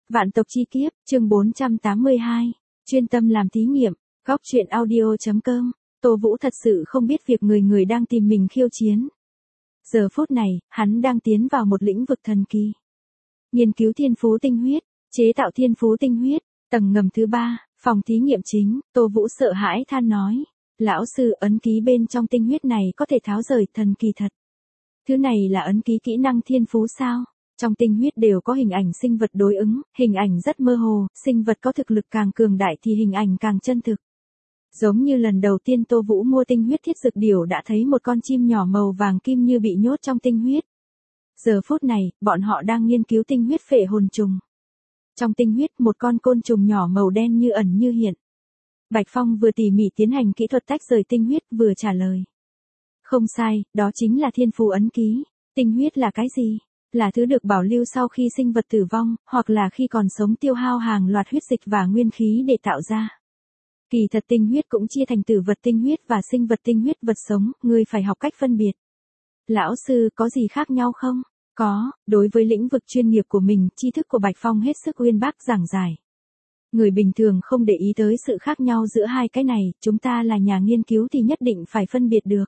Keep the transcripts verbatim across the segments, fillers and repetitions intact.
Vạn tộc chi kiếp, chương bốn trăm tám mươi hai. Chuyên tâm làm thí nghiệm, góc truyện audio.com. Tô Vũ thật sự không biết việc người người đang tìm mình khiêu chiến. Giờ phút này, hắn đang tiến vào một lĩnh vực thần kỳ. Nghiên cứu thiên phú tinh huyết, chế tạo thiên phú tinh huyết, tầng ngầm thứ ba, phòng thí nghiệm chính. Tô Vũ sợ hãi than nói. Lão sư, ấn ký bên trong tinh huyết này có thể tháo rời, thần kỳ thật. Thứ này là ấn ký kỹ năng thiên phú sao? Trong tinh huyết đều có hình ảnh sinh vật đối ứng, hình ảnh rất mơ hồ, sinh vật có thực lực càng cường đại thì hình ảnh càng chân thực. Giống như lần đầu tiên Tô Vũ mua tinh huyết thiết dược điểu đã thấy một con chim nhỏ màu vàng kim như bị nhốt trong tinh huyết. Giờ phút này, bọn họ đang nghiên cứu tinh huyết phệ hồn trùng. Trong tinh huyết một con côn trùng nhỏ màu đen như ẩn như hiện. Bạch Phong vừa tỉ mỉ tiến hành kỹ thuật tách rời tinh huyết vừa trả lời. Không sai, đó chính là thiên phú ấn ký. Tinh huyết là cái gì? Là thứ được bảo lưu sau khi sinh vật tử vong, hoặc là khi còn sống tiêu hao hàng loạt huyết dịch và nguyên khí để tạo ra. Kỳ thật tinh huyết cũng chia thành tử vật tinh huyết và sinh vật tinh huyết vật sống, ngươi phải học cách phân biệt. Lão sư, có gì khác nhau không? Có, đối với lĩnh vực chuyên nghiệp của mình, tri thức của Bạch Phong hết sức uyên bác giảng giải. Người bình thường không để ý tới sự khác nhau giữa hai cái này, chúng ta là nhà nghiên cứu thì nhất định phải phân biệt được.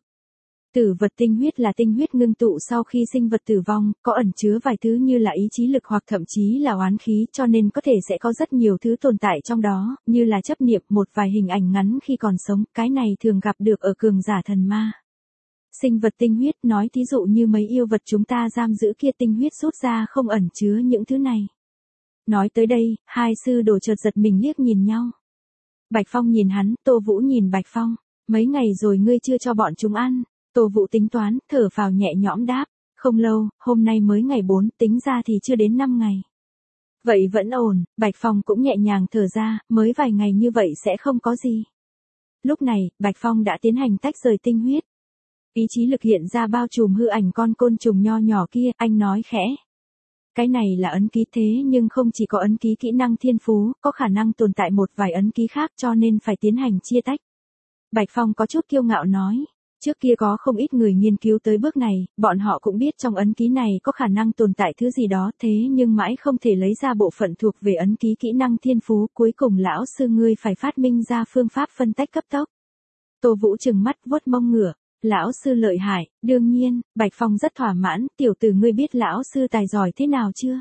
Tử vật tinh huyết là tinh huyết ngưng tụ sau khi sinh vật tử vong, có ẩn chứa vài thứ như là ý chí lực hoặc thậm chí là oán khí, cho nên có thể sẽ có rất nhiều thứ tồn tại trong đó, như là chấp niệm, một vài hình ảnh ngắn khi còn sống, cái này thường gặp được ở cường giả thần ma. Sinh vật tinh huyết, nói thí dụ như mấy yêu vật chúng ta giam giữ kia, tinh huyết rút ra không ẩn chứa những thứ này. Nói tới đây, hai sư đồ chợt giật mình liếc nhìn nhau. Bạch Phong nhìn hắn, Tô Vũ nhìn Bạch Phong, mấy ngày rồi ngươi chưa cho bọn chúng ăn. Tô Vũ tính toán, thở phào nhẹ nhõm đáp, không lâu, hôm nay mới ngày bốn, tính ra thì chưa đến năm ngày. Vậy vẫn ổn, Bạch Phong cũng nhẹ nhàng thở ra, mới vài ngày như vậy sẽ không có gì. Lúc này, Bạch Phong đã tiến hành tách rời tinh huyết. Ý chí lực hiện ra bao trùm hư ảnh con côn trùng nho nhỏ kia, anh nói khẽ. Cái này là ấn ký thế nhưng không chỉ có ấn ký kỹ năng thiên phú, có khả năng tồn tại một vài ấn ký khác cho nên phải tiến hành chia tách. Bạch Phong có chút kiêu ngạo nói. Trước kia có không ít người nghiên cứu tới bước này, bọn họ cũng biết trong ấn ký này có khả năng tồn tại thứ gì đó, thế nhưng mãi không thể lấy ra bộ phận thuộc về ấn ký kỹ năng thiên phú, cuối cùng lão sư ngươi phải phát minh ra phương pháp phân tách cấp tốc. Tô Vũ trừng mắt vuốt mông ngửa, lão sư lợi hại, đương nhiên, Bạch Phong rất thỏa mãn, tiểu tử ngươi biết lão sư tài giỏi thế nào chưa?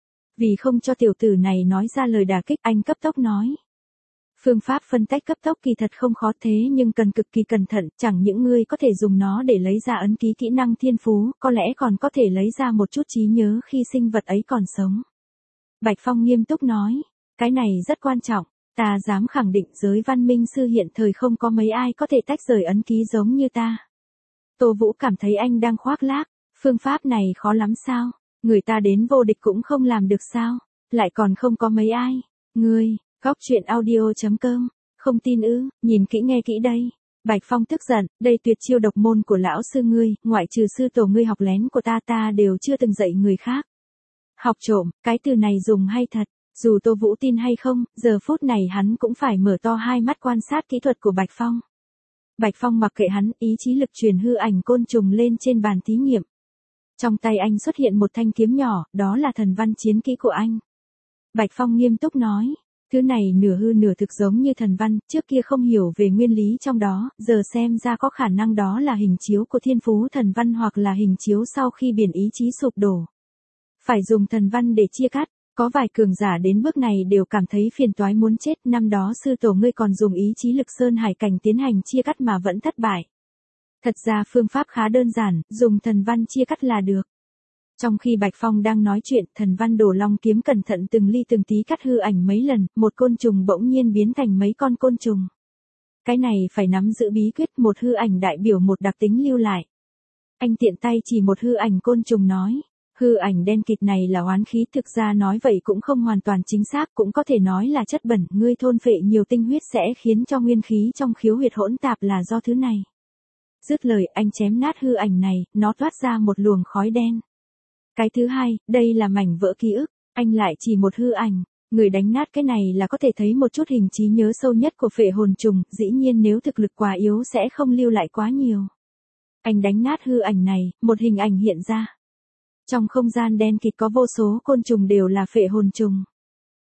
Vì không cho tiểu tử này nói ra lời đả kích, anh cấp tốc nói. Phương pháp phân tách cấp tốc kỳ thật không khó thế nhưng cần cực kỳ cẩn thận, chẳng những ngươi có thể dùng nó để lấy ra ấn ký kỹ năng thiên phú, có lẽ còn có thể lấy ra một chút trí nhớ khi sinh vật ấy còn sống. Bạch Phong nghiêm túc nói, cái này rất quan trọng, ta dám khẳng định giới văn minh sư hiện thời không có mấy ai có thể tách rời ấn ký giống như ta. Tô Vũ cảm thấy anh đang khoác lác, phương pháp này khó lắm sao, người ta đến vô địch cũng không làm được sao, lại còn không có mấy ai, ngươi. Góc truyện audio.com, không tin ư, nhìn kỹ nghe kỹ đây. Bạch Phong tức giận, đây tuyệt chiêu độc môn của lão sư ngươi, ngoại trừ sư tổ ngươi học lén của ta ta đều chưa từng dạy người khác. Học trộm, cái từ này dùng hay thật, dù Tô Vũ tin hay không, giờ phút này hắn cũng phải mở to hai mắt quan sát kỹ thuật của Bạch Phong. Bạch Phong mặc kệ hắn, ý chí lực truyền hư ảnh côn trùng lên trên bàn thí nghiệm. Trong tay anh xuất hiện một thanh kiếm nhỏ, đó là thần văn chiến kỹ của anh. Bạch Phong nghiêm túc nói. Thứ này nửa hư nửa thực giống như thần văn, trước kia không hiểu về nguyên lý trong đó, giờ xem ra có khả năng đó là hình chiếu của thiên phú thần văn hoặc là hình chiếu sau khi biển ý chí sụp đổ. Phải dùng thần văn để chia cắt, có vài cường giả đến bước này đều cảm thấy phiền toái muốn chết, năm đó sư tổ ngươi còn dùng ý chí lực sơn hải cảnh tiến hành chia cắt mà vẫn thất bại. Thật ra phương pháp khá đơn giản, dùng thần văn chia cắt là được. Trong khi Bạch Phong đang nói chuyện, thần văn đổ long kiếm cẩn thận từng ly từng tí cắt hư ảnh mấy lần, một côn trùng bỗng nhiên biến thành mấy con côn trùng. Cái này phải nắm giữ bí quyết, một hư ảnh đại biểu một đặc tính lưu lại. Anh tiện tay chỉ một hư ảnh côn trùng nói, hư ảnh đen kịt này là oán khí, thực ra nói vậy cũng không hoàn toàn chính xác, cũng có thể nói là chất bẩn, ngươi thôn phệ nhiều tinh huyết sẽ khiến cho nguyên khí trong khiếu huyệt hỗn tạp là do thứ này. Dứt lời anh chém nát hư ảnh này, nó thoát ra một luồng khói đen. Cái thứ hai, đây là mảnh vỡ ký ức, anh lại chỉ một hư ảnh, người đánh nát cái này là có thể thấy một chút hình trí nhớ sâu nhất của phệ hồn trùng, dĩ nhiên nếu thực lực quá yếu sẽ không lưu lại quá nhiều. Anh đánh nát hư ảnh này, một hình ảnh hiện ra. Trong không gian đen kịt có vô số côn trùng đều là phệ hồn trùng.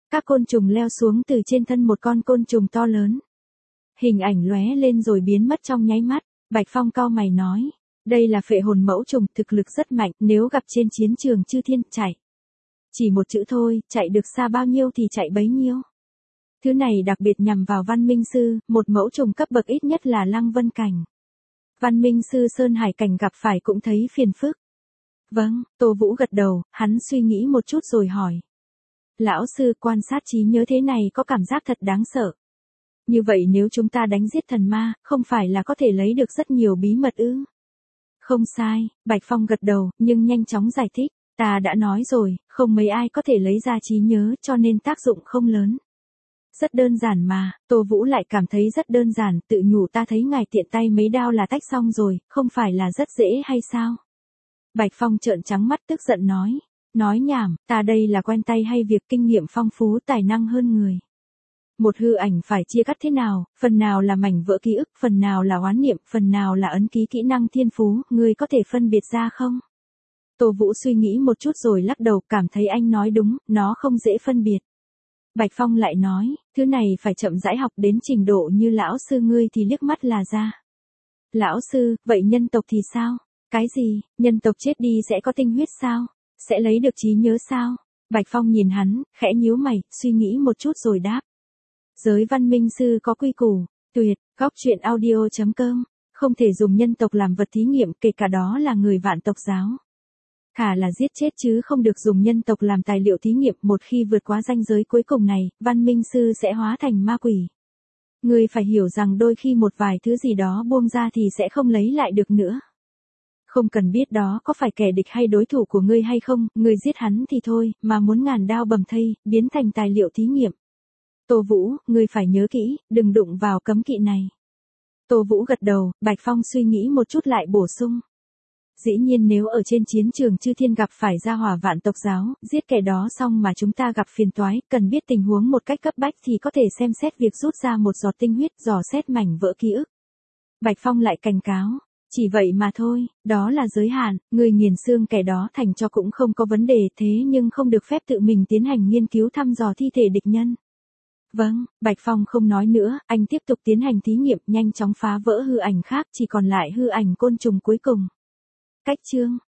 các côn trùng leo xuống từ trên thân một con côn trùng to lớn. Hình ảnh lóe lên rồi biến mất trong nháy mắt, Bạch Phong cau mày nói, đây là phệ hồn mẫu trùng, thực lực rất mạnh, nếu gặp trên chiến trường chư thiên, chạy. Chỉ một chữ thôi, chạy được xa bao nhiêu thì chạy bấy nhiêu. Thứ này đặc biệt nhằm vào Văn Minh Sư, một mẫu trùng cấp bậc ít nhất là Lăng Vân Cảnh. Văn Minh Sư Sơn Hải Cảnh gặp phải cũng thấy phiền phức. Vâng, Tô Vũ gật đầu, hắn suy nghĩ một chút rồi hỏi. Lão sư, quan sát trí nhớ thế này có cảm giác thật đáng sợ. Như vậy nếu chúng ta đánh giết thần ma, không phải là có thể lấy được rất nhiều bí mật ư? Không sai, Bạch Phong gật đầu, nhưng nhanh chóng giải thích. Ta đã nói rồi, không mấy ai có thể lấy ra trí nhớ cho nên tác dụng không lớn. Rất đơn giản mà, Tô Vũ lại cảm thấy rất đơn giản, tự nhủ ta thấy ngài tiện tay mấy đao là tách xong rồi, không phải là rất dễ hay sao? Bạch Phong trợn trắng mắt tức giận nói. Nói nhảm, ta đây là quen tay hay việc kinh nghiệm phong phú tài năng hơn người. Một hư ảnh phải chia cắt thế nào, phần nào là mảnh vỡ ký ức, phần nào là oán niệm, phần nào là ấn ký kỹ năng thiên phú, ngươi có thể phân biệt ra không? Tô Vũ suy nghĩ một chút rồi lắc đầu, cảm thấy anh nói đúng, nó không dễ phân biệt. Bạch Phong lại nói, thứ này phải chậm rãi học đến trình độ như lão sư ngươi thì liếc mắt là ra. Lão sư, vậy nhân tộc thì sao? Cái gì, nhân tộc chết đi sẽ có tinh huyết sao? Sẽ lấy được trí nhớ sao? Bạch Phong nhìn hắn, khẽ nhíu mày, suy nghĩ một chút rồi đáp. Giới Văn Minh Sư có quy củ, tuyệt, góc truyện audio chấm com, không thể dùng nhân tộc làm vật thí nghiệm, kể cả đó là người Vạn tộc giáo. Khả là giết chết chứ không được dùng nhân tộc làm tài liệu thí nghiệm, một khi vượt quá ranh giới cuối cùng này, Văn Minh Sư sẽ hóa thành ma quỷ. Ngươi phải hiểu rằng đôi khi một vài thứ gì đó buông ra thì sẽ không lấy lại được nữa. Không cần biết đó có phải kẻ địch hay đối thủ của ngươi hay không, ngươi giết hắn thì thôi, mà muốn ngàn đao bầm thây, biến thành tài liệu thí nghiệm. Tô Vũ, ngươi phải nhớ kỹ, đừng đụng vào cấm kỵ này. Tô Vũ gật đầu, Bạch Phong suy nghĩ một chút lại bổ sung. Dĩ nhiên nếu ở trên chiến trường chư thiên gặp phải gia hỏa Vạn tộc giáo, giết kẻ đó xong mà chúng ta gặp phiền toái, cần biết tình huống một cách cấp bách thì có thể xem xét việc rút ra một giọt tinh huyết, dò xét mảnh vỡ ký ức. Bạch Phong lại cảnh cáo. Chỉ vậy mà thôi, đó là giới hạn, người nghiền xương kẻ đó thành cho cũng không có vấn đề, thế nhưng không được phép tự mình tiến hành nghiên cứu thăm dò thi thể địch nhân. Vâng, Bạch Phong không nói nữa, anh tiếp tục tiến hành thí nghiệm, nhanh chóng phá vỡ hư ảnh khác, chỉ còn lại hư ảnh côn trùng cuối cùng. Cách chương